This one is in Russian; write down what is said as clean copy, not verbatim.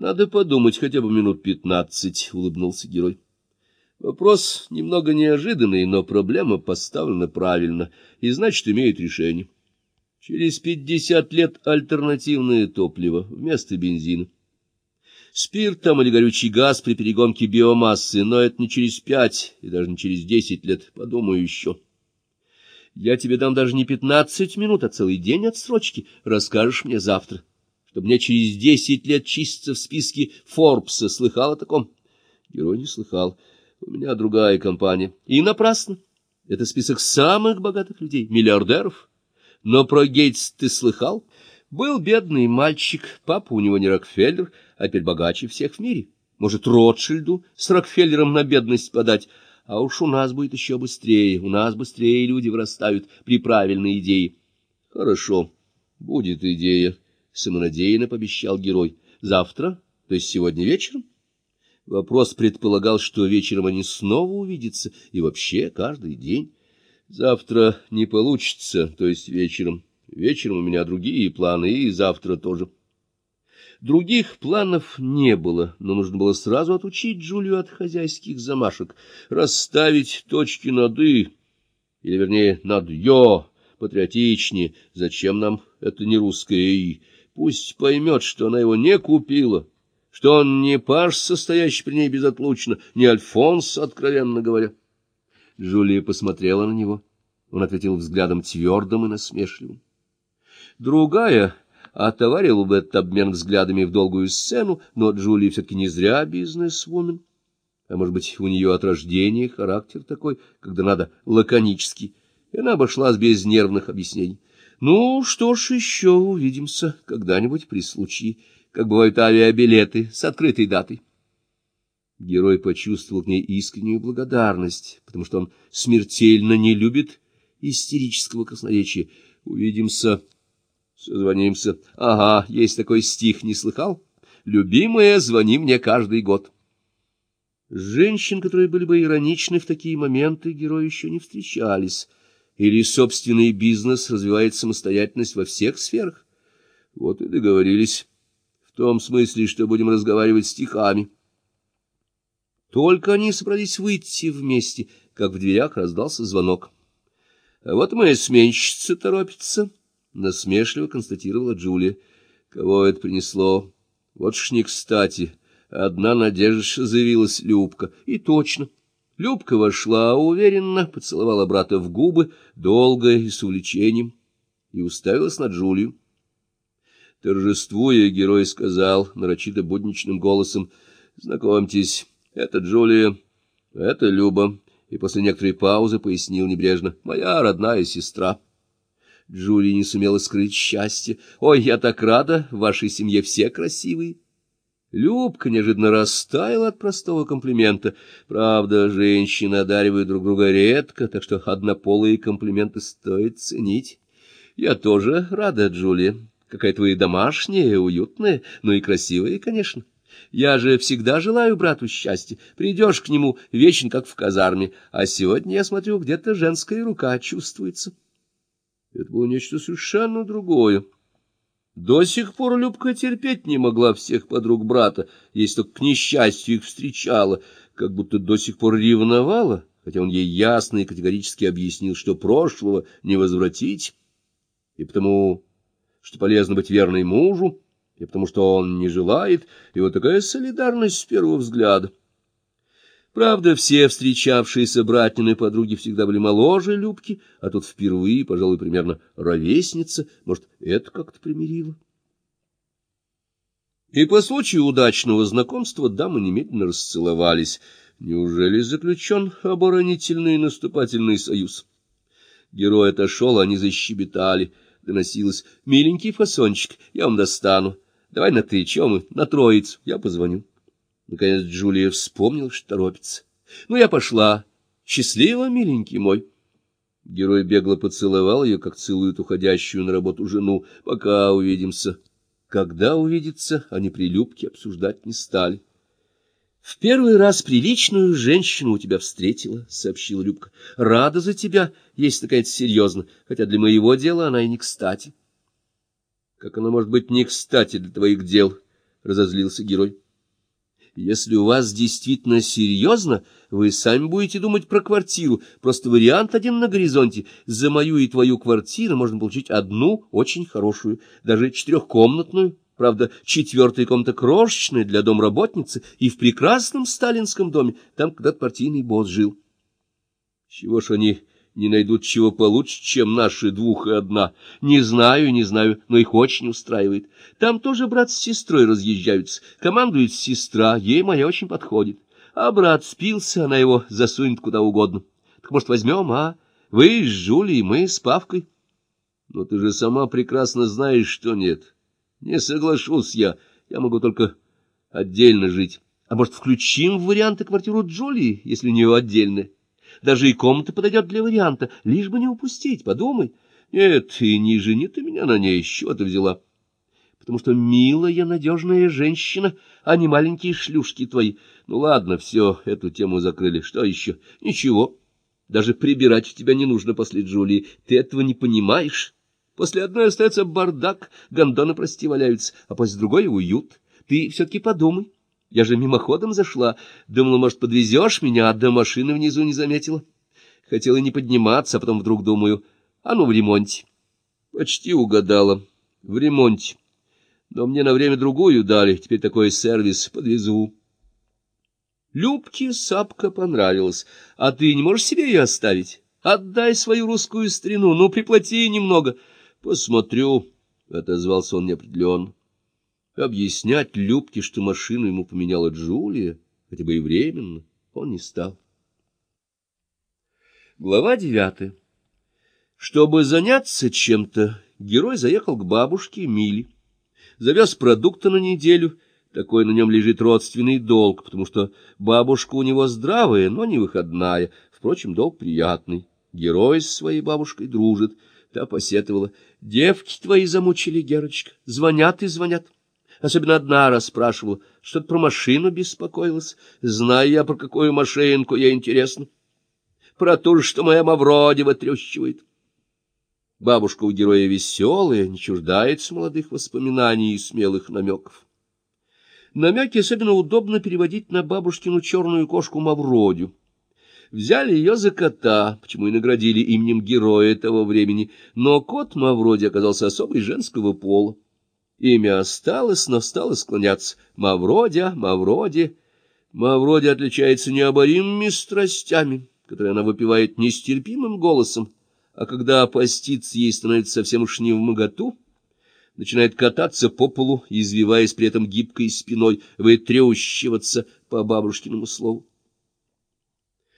Надо подумать хотя бы минут 15, — улыбнулся герой. Вопрос немного неожиданный, но проблема поставлена правильно, и значит, имеет решение. Через 50 лет альтернативное топливо вместо бензина. Спирт там или горючий газ при перегонке биомассы, но это не через 5 и даже не через 10 лет, подумаю еще. Я тебе дам даже не 15 минут, а целый день отсрочки, расскажешь мне завтра, чтобы мне через 10 лет чиститься в списке Форбса. Слыхал о таком? Герой не слыхал. У меня другая компания. И напрасно. Это список самых богатых людей, миллиардеров. Но про Гейтс ты слыхал? Был бедный мальчик, папа у него не Рокфеллер, а теперь богаче всех в мире. Может, Ротшильду с Рокфеллером на бедность подать? А уж у нас будет еще быстрее, у нас быстрее люди вырастают при правильной идее. Хорошо, будет идея, — самонадеянно пообещал герой. Завтра, то есть сегодня вечером? Вопрос предполагал, что вечером они снова увидятся, и вообще каждый день. Завтра не получится, то есть вечером. Вечером у меня другие планы, и завтра тоже. Других планов не было, но нужно было сразу отучить Джулию от хозяйских замашек, расставить точки над «и», или, вернее, над «ё», патриотичнее. Зачем нам это не русское «и»? Пусть поймет, что она его не купила, что он не паж, состоящий при ней безотлучно, не Альфонс, откровенно говоря. Джулия посмотрела на него. Он ответил взглядом твердым и насмешливым. Другая отоварила бы этот обмен взглядами в долгую сцену, но Джулия все-таки не зря бизнесвумен. А может быть, у нее от рождения характер такой, когда надо лаконически, и она обошлась без нервных объяснений. Ну, что ж, еще увидимся когда-нибудь при случае, как бывают авиабилеты с открытой датой. Герой почувствовал к ней искреннюю благодарность, потому что он смертельно не любит истерического красноречия. Увидимся, созвонимся. Ага, есть такой стих, не слыхал? «Любимая, звони мне каждый год». Женщин, которые были бы ироничны в такие моменты, герои еще не встречались. Или собственный бизнес развивает самостоятельность во всех сферах. Вот и договорились. В том смысле, что будем разговаривать стихами. Только они собрались выйти вместе, как в дверях раздался звонок. — А вот моя сменщица торопится, — насмешливо констатировала Джулия. Кого это принесло? Вот ж не кстати. Одна надежда заявилась Любка. И точно. Любка вошла уверенно, поцеловала брата в губы, долго и с увлечением, и уставилась на Джулию. Торжествуя, герой сказал нарочито будничным голосом: «Знакомьтесь, это Джулия, это Люба», и после некоторой паузы пояснил небрежно: «Моя родная сестра». Джулия не сумела скрыть счастье. «Ой, я так рада, в вашей семье все красивые». Любка неожиданно растаяла от простого комплимента. Правда, женщины одаривают друг друга редко, так что однополые комплименты стоит ценить. «Я тоже рада, Джулия. Какая-то вы домашняя, уютная, ну и красивая, конечно. Я же всегда желаю брату счастья. Придешь к нему вечно, как в казарме, а сегодня, я смотрю, где-то женская рука чувствуется». Это было нечто совершенно другое. До сих пор Любка терпеть не могла всех подруг брата, если только к несчастью их встречала, как будто до сих пор ревновала, хотя он ей ясно и категорически объяснил, что прошлого не возвратить, и потому, что полезно быть верной мужу, и потому, что он не желает, и вот такая солидарность с первого взгляда. Правда, все встречавшиеся братнины подруги всегда были моложе Любки, а тут впервые, пожалуй, примерно ровесница. Может, это как-то примирило. И по случаю удачного знакомства дамы немедленно расцеловались. Неужели заключен оборонительный и наступательный союз? Герой отошел, они защебетали. Доносилось: «Миленький фасончик, я вам достану. Давай на «ты», чё мы, на троицу, я позвоню». Наконец Джулия вспомнила, что торопится. «Ну, я пошла. Счастливо, миленький мой». Герой бегло поцеловал ее, как целует уходящую на работу жену. «Пока увидимся». Когда увидеться, они при Любке обсуждать не стали. «В первый раз приличную женщину у тебя встретила», — сообщила Любка. «Рада за тебя, если наконец серьезно, хотя для моего дела она и не кстати». «Как она может быть не кстати для твоих дел?» — разозлился герой. — Если у вас действительно серьезно, вы сами будете думать про квартиру. Просто вариант один на горизонте. За мою и твою квартиру можно получить одну очень хорошую, даже 4-комнатную. Правда, 4-я комната крошечная для домработницы и в прекрасном сталинском доме. Там когда-то партийный босс жил. Чего ж они не найдут чего получше, чем наши 2 и 1? Не знаю, но их очень устраивает. Там тоже брат с сестрой разъезжаются. Командует сестра, ей моя очень подходит. А брат спился, она его засунет куда угодно. Так, может, возьмем, а? Вы с Жулей, мы с Павкой. Но ты же сама прекрасно знаешь, что нет. Не соглашусь я могу только отдельно жить. А может, включим в варианты квартиру Джулии, если у нее отдельная? Даже и комната подойдет для варианта, лишь бы не упустить, подумай. Нет, и не жени ты меня на ней, с чего ты взяла? Потому что милая, надежная женщина, а не маленькие шлюшки твои. Ну ладно, все, эту тему закрыли. Что еще? Ничего. Даже прибирать у тебя не нужно после Джулии. Ты этого не понимаешь. После одной остается бардак, гондоны, прости, валяются, а после другой — уют. Ты все-таки подумай. Я же мимоходом зашла. Думала, может, подвезешь меня, а до машины внизу не заметила. Хотела не подниматься, а потом вдруг думаю, а ну в ремонте. Почти угадала. В ремонте. Но мне на время другую дали. Теперь такой сервис. Подвезу. Любке сапка понравилась. А ты не можешь себе ее оставить? Отдай свою русскую старину. Ну, приплати немного. Посмотрю, — отозвался он неопределенно. Объяснять Любке, что машину ему поменяла Джулия, хотя бы и временно, он не стал. Глава 9. Чтобы заняться чем-то, герой заехал к бабушке Миле. Завез продукты на неделю, такой на нем лежит родственный долг, потому что бабушка у него здравая, но не выходная, впрочем, долг приятный. Герой с своей бабушкой дружит. Та посетовала: девки твои замучили, Герочка, звонят и звонят. Особенно одна расспрашивала, что-то про машину беспокоилась. Знаю я, про какую машинку, ей интересно. Про ту же, что моя Мавродева трещивает. Бабушка у героя веселая, не чуждается молодых воспоминаний и смелых намеков. Намеки особенно удобно переводить на бабушкину черную кошку Мавродю. Взяли ее за кота, почему и наградили именем героя того времени, но кот Мавроди оказался особой женского пола. Имя осталось, но стало склоняться. Мавродя, Мавроди. Мавроди отличается необоримыми страстями, которые она выпивает нестерпимым голосом, а когда поститься ей становится совсем уж невмоготу, начинает кататься по полу, извиваясь при этом гибкой спиной, вытрещиваться по бабушкиному слову.